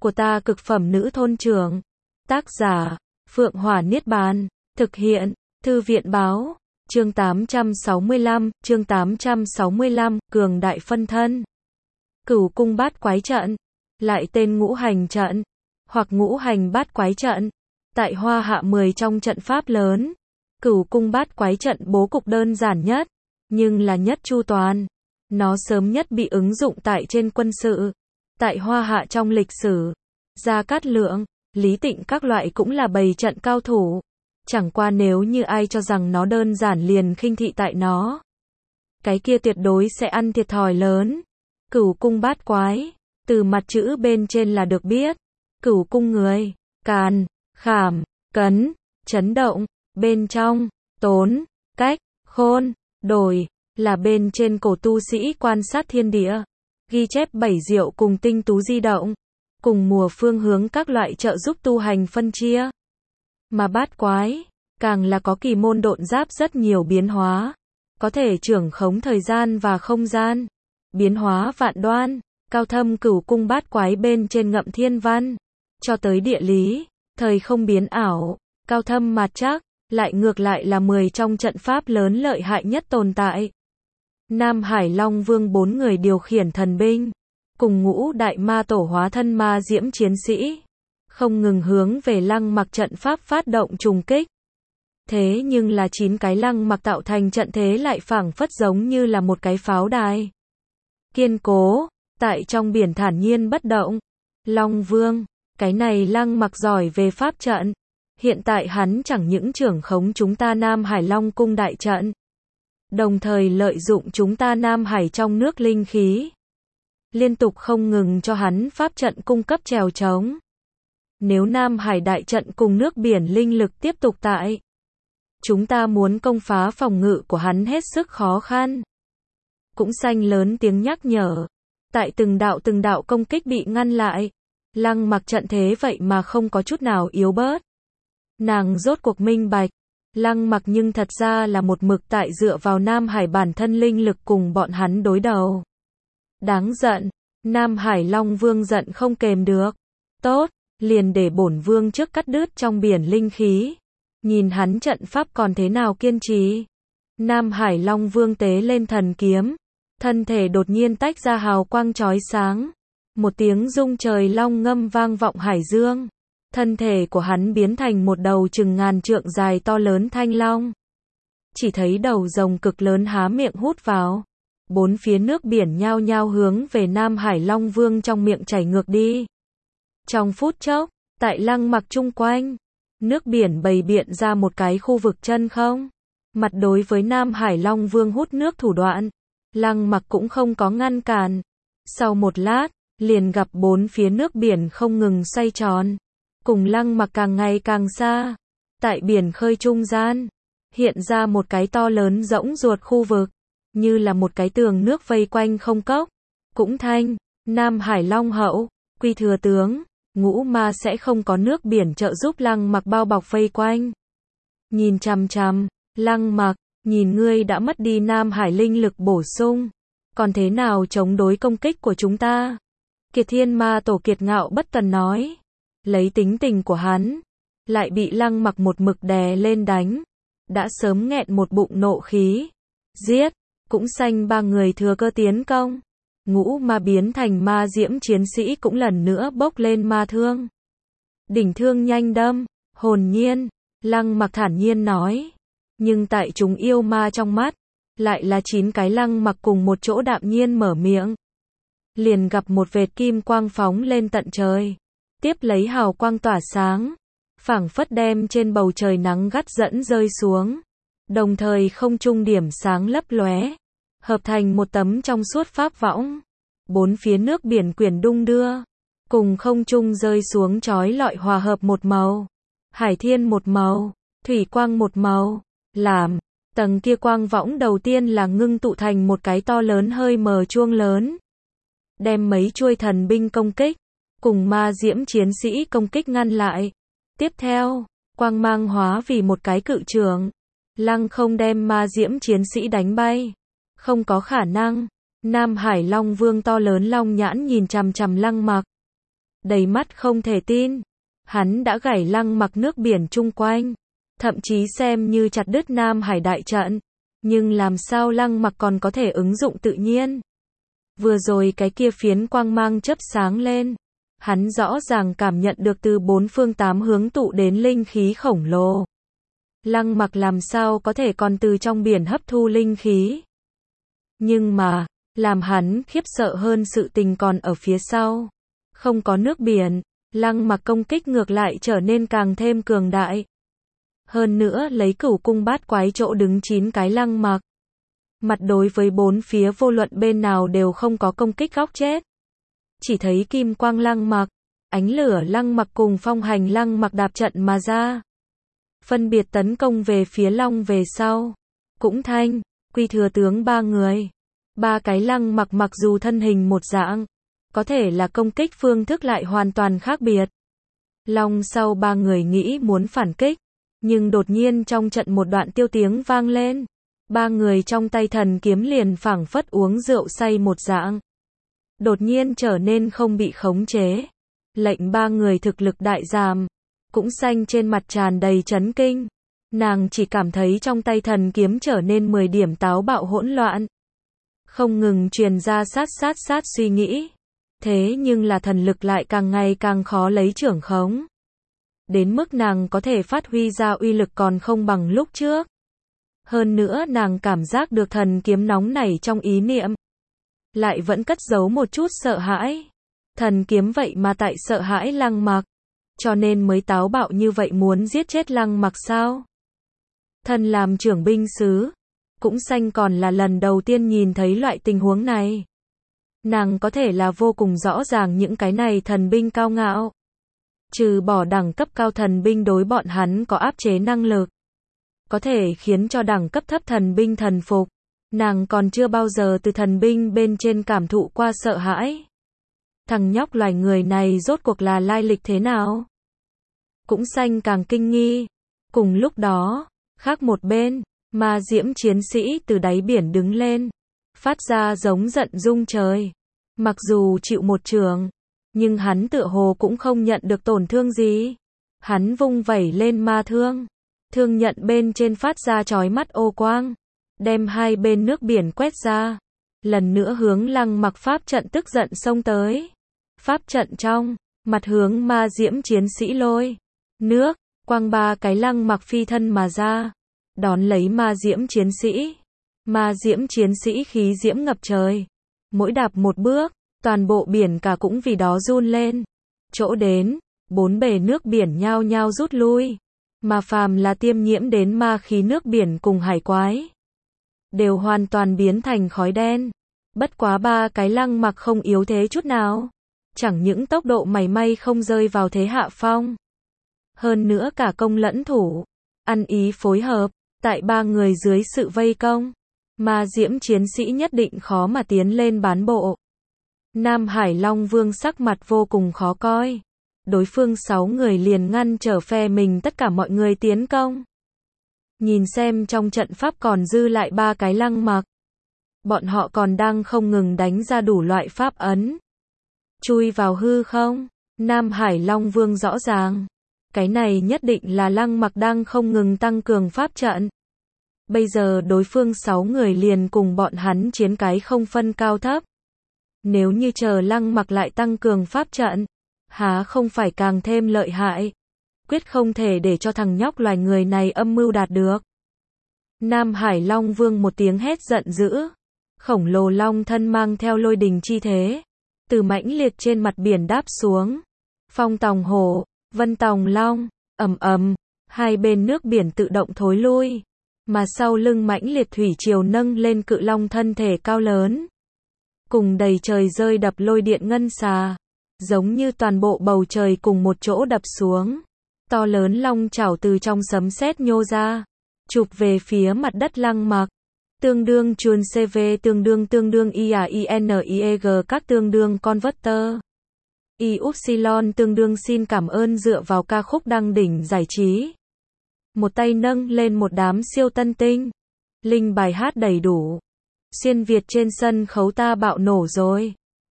của ta cực phẩm nữ thôn trưởng. Tác giả, Phượng Hỏa Niết Bàn. Thực hiện, Thư viện báo. Chương 865, Cường Đại Phân Thân. Cửu cung bát quái trận, lại tên ngũ hành trận, hoặc ngũ hành bát quái trận. Tại Hoa Hạ 10 trong trận pháp lớn, Cửu cung bát quái trận bố cục đơn giản nhất, nhưng là nhất chu toàn. Nó sớm nhất bị ứng dụng tại trên quân sự. Tại Hoa Hạ trong lịch sử, Gia Cát Lượng, Lý Tịnh các loại cũng là bày trận cao thủ. Chẳng qua nếu như ai cho rằng nó đơn giản liền khinh thị tại nó, cái kia tuyệt đối sẽ ăn thiệt thòi lớn. Cửu cung bát quái, từ mặt chữ bên trên là được biết. Cửu cung người, càn, khảm, cấn, chấn động, bên trong, tốn, cách, khôn, đổi, là bên trên cổ tu sĩ quan sát thiên địa, ghi chép bảy diệu cùng tinh tú di động, cùng mùa phương hướng các loại trợ giúp tu hành phân chia. Mà bát quái, càng là có kỳ môn độn giáp rất nhiều biến hóa, có thể trưởng khống thời gian và không gian, biến hóa vạn đoan, cao thâm cửu cung bát quái bên trên ngậm thiên văn, cho tới địa lý, thời không biến ảo, cao thâm mạt trắc, lại ngược lại là 10 trong trận pháp lớn lợi hại nhất tồn tại. Nam Hải Long Vương 4 người điều khiển thần binh, cùng ngũ đại ma tổ hóa thân ma diễm chiến sĩ, không ngừng hướng về Lăng Mặc trận pháp phát động trùng kích. Thế nhưng là 9 cái Lăng Mặc tạo thành trận thế lại phảng phất giống như là một cái pháo đài. Kiên cố, tại trong biển thản nhiên bất động. Long Vương, cái này Lăng Mặc giỏi về pháp trận. Hiện tại hắn chẳng những trưởng khống chúng ta Nam Hải Long cung đại trận, đồng thời lợi dụng chúng ta Nam Hải trong nước linh khí, liên tục không ngừng cho hắn pháp trận cung cấp trèo trống. Nếu Nam Hải đại trận cùng nước biển linh lực tiếp tục tại, chúng ta muốn công phá phòng ngự của hắn hết sức khó khăn. Cũng xanh lớn tiếng nhắc nhở. Tại từng đạo công kích bị ngăn lại, Lăng Mặc trận thế vậy mà không có chút nào yếu bớt. Nàng rốt cuộc minh bạch, Lăng Mặc nhưng thật ra là một mực tại dựa vào Nam Hải bản thân linh lực cùng bọn hắn đối đầu. Đáng giận, Nam Hải Long Vương giận không kềm được. Tốt, liền để bổn vương trước cắt đứt trong biển linh khí. Nhìn hắn trận pháp còn thế nào kiên trì. Nam Hải Long Vương tế lên thần kiếm, thân thể đột nhiên tách ra hào quang chói sáng. Một tiếng rung trời long ngâm vang vọng hải dương. Thân thể của hắn biến thành một đầu chừng ngàn trượng dài to lớn thanh long. Chỉ thấy đầu rồng cực lớn há miệng hút vào. Bốn phía nước biển nhao nhao hướng về Nam Hải Long Vương trong miệng chảy ngược đi. Trong phút chốc, tại Lăng Mặc chung quanh, nước biển bày biện ra một cái khu vực chân không. Mặt đối với Nam Hải Long Vương hút nước thủ đoạn, Lăng Mặc cũng không có ngăn cản. Sau một lát, liền gặp bốn phía nước biển không ngừng xoay tròn, cùng Lăng Mặc càng ngày càng xa. Tại biển khơi trung gian, hiện ra một cái to lớn rỗng ruột khu vực, như là một cái tường nước vây quanh không cốc. Cũng thanh, Nam Hải Long hậu, quy thừa tướng, ngũ ma sẽ không có nước biển trợ giúp Lăng Mặc bao bọc vây quanh. Nhìn chằm chằm, Lăng Mặc, nhìn ngươi đã mất đi Nam Hải linh lực bổ sung, còn thế nào chống đối công kích của chúng ta? Kiệt Thiên Ma Tổ kiệt ngạo bất tuần nói. Lấy tính tình của hắn, lại bị Lăng Mặc một mực đè lên đánh, đã sớm nghẹn một bụng nộ khí. Giết, cũng xanh ba người thừa cơ tiến công. Ngũ ma biến thành ma diễm chiến sĩ cũng lần nữa bốc lên ma thương. Đỉnh thương nhanh đâm, hồn nhiên, Lăng Mặc thản nhiên nói. Nhưng tại chúng yêu ma trong mắt, lại là 9 cái Lăng Mặc cùng một chỗ đạm nhiên mở miệng. Liền gặp một vệt kim quang phóng lên tận trời. Tiếp lấy hào quang tỏa sáng, phảng phất đem trên bầu trời nắng gắt dẫn rơi xuống. Đồng thời không trung điểm sáng lấp lóe, hợp thành một tấm trong suốt pháp võng. Bốn phía nước biển quyển đung đưa, cùng không trung rơi xuống chói lọi hòa hợp một màu. Hải thiên một màu, thủy quang một màu. Làm, tầng kia quang võng đầu tiên là ngưng tụ thành một cái to lớn hơi mờ chuông lớn. Đem mấy chuôi thần binh công kích, cùng ma diễm chiến sĩ công kích ngăn lại. Tiếp theo, quang mang hóa vì một cái cự trường. Lăng không đem ma diễm chiến sĩ đánh bay. Không có khả năng. Nam Hải Long Vương to lớn long nhãn nhìn chằm chằm Lăng Mặc. đầy mắt không thể tin. Hắn đã gảy Lăng Mặc nước biển chung quanh, thậm chí xem như chặt đứt Nam Hải đại trận. Nhưng làm sao Lăng Mặc còn có thể ứng dụng tự nhiên? Vừa rồi cái kia phiến quang mang chớp sáng lên, hắn rõ ràng cảm nhận được từ bốn phương tám hướng tụ đến linh khí khổng lồ. Lăng Mặc làm sao có thể còn từ trong biển hấp thu linh khí? Nhưng mà, làm hắn khiếp sợ hơn sự tình còn ở phía sau. Không có nước biển, Lăng Mặc công kích ngược lại trở nên càng thêm cường đại. Hơn nữa lấy Cửu Cung Bát Quái chỗ đứng 9 cái Lăng Mặc. Mặt đối với bốn phía vô luận bên nào đều không có công kích góc chết. Chỉ thấy kim quang Lăng Mặc, ánh lửa Lăng Mặc cùng phong hành Lăng Mặc đạp trận mà ra. Phân biệt tấn công về phía Long về sau. Cũng Thanh, Quy Thừa tướng ba người. Ba cái Lăng Mặc mặc dù thân hình một dạng, có thể là công kích phương thức lại hoàn toàn khác biệt. Long sau ba người nghĩ muốn phản kích, nhưng đột nhiên trong trận một đoạn tiêu tiếng vang lên. Ba người trong tay thần kiếm liền phảng phất uống rượu say một dạng. Đột nhiên trở nên không bị khống chế. Lệnh ba người thực lực đại giảm. Cũng Xanh trên mặt tràn đầy chấn kinh. Nàng chỉ cảm thấy trong tay thần kiếm trở nên 10 điểm táo bạo hỗn loạn. Không ngừng truyền ra sát suy nghĩ. Thế nhưng là thần lực lại càng ngày càng khó lấy trưởng khống. Đến mức nàng có thể phát huy ra uy lực còn không bằng lúc trước. Hơn nữa nàng cảm giác được thần kiếm nóng nảy trong ý niệm. Lại vẫn cất giấu một chút sợ hãi. Thần kiếm vậy mà tại sợ hãi Lăng Mặc. Cho nên mới táo bạo như vậy muốn giết chết Lăng Mặc sao? Thân làm trưởng binh sứ. Cũng Xanh còn là lần đầu tiên nhìn thấy loại tình huống này. Nàng có thể là vô cùng rõ ràng những cái này thần binh cao ngạo. Trừ bỏ đẳng cấp cao thần binh đối bọn hắn có áp chế năng lực. Có thể khiến cho đẳng cấp thấp thần binh thần phục. Nàng còn chưa bao giờ từ thần binh bên trên cảm thụ qua sợ hãi. Thằng nhóc loài người này rốt cuộc là lai lịch thế nào? Cũng Xanh càng kinh nghi. Cùng lúc đó, khác một bên, ma diễm chiến sĩ từ đáy biển đứng lên. Phát ra giống giận rung trời. Mặc dù chịu một trường, nhưng hắn tựa hồ cũng không nhận được tổn thương gì. Hắn vung vẩy lên ma thương. Thương nhận bên trên phát ra chói mắt ô quang. Đem hai bên nước biển quét ra. Lần nữa hướng Lăng Mặc pháp trận tức giận xông tới. Pháp trận trong, mặt hướng ma diễm chiến sĩ lôi. Nước, quang ba cái Lăng Mặc phi thân mà ra. Đón lấy ma diễm chiến sĩ. Ma diễm chiến sĩ khí diễm ngập trời. Mỗi đạp một bước, toàn bộ biển cả cũng vì đó run lên. Chỗ đến, bốn bề nước biển nhao nhao rút lui. Mà phàm là tiêm nhiễm đến ma khí nước biển cùng hải quái, đều hoàn toàn biến thành khói đen. Bất quá ba cái Lăng Mặc không yếu thế chút nào. Chẳng những tốc độ mảy may không rơi vào thế hạ phong. Hơn nữa cả công lẫn thủ. Ăn ý phối hợp, tại ba người dưới sự vây công. Ma diễm chiến sĩ nhất định khó mà tiến lên bán bộ. Nam Hải Long Vương sắc mặt vô cùng khó coi. Đối phương 6 người liền ngăn trở phe mình tất cả mọi người tiến công. Nhìn xem trong trận pháp còn dư lại ba cái Lăng Mặc. Bọn họ còn đang không ngừng đánh ra đủ loại pháp ấn. Chui vào hư không? Nam Hải Long Vương rõ ràng. Cái này nhất định là Lăng Mặc đang không ngừng tăng cường pháp trận. Bây giờ đối phương 6 người liền cùng bọn hắn chiến cái không phân cao thấp. Nếu như chờ Lăng Mặc lại tăng cường pháp trận, há không phải càng thêm lợi hại. Quyết không thể để cho thằng nhóc loài người này âm mưu đạt được. Nam Hải Long Vương một tiếng hét giận dữ. Khổng lồ long thân mang theo lôi đình chi thế. Từ mãnh liệt trên mặt biển đáp xuống. Phong tòng hổ, vân tòng long, ầm ầm, hai bên nước biển tự động thối lui. Mà sau lưng mãnh liệt thủy triều nâng lên cự long thân thể cao lớn. Cùng đầy trời rơi đập lôi điện ngân xà. Giống như toàn bộ bầu trời cùng một chỗ đập xuống. To lớn long chảo từ trong sấm sét nhô ra. Chụp về phía mặt đất Lăng Mặc. Tương đương chuồn CV tương đương IAINIEG các tương đương converter. Y-upsilon tương đương xin cảm ơn dựa vào ca khúc đăng đỉnh giải trí. Một tay nâng lên một đám siêu tân tinh. Linh bài hát đầy đủ. Xuyên Việt trên sân khấu ta bạo nổ rồi.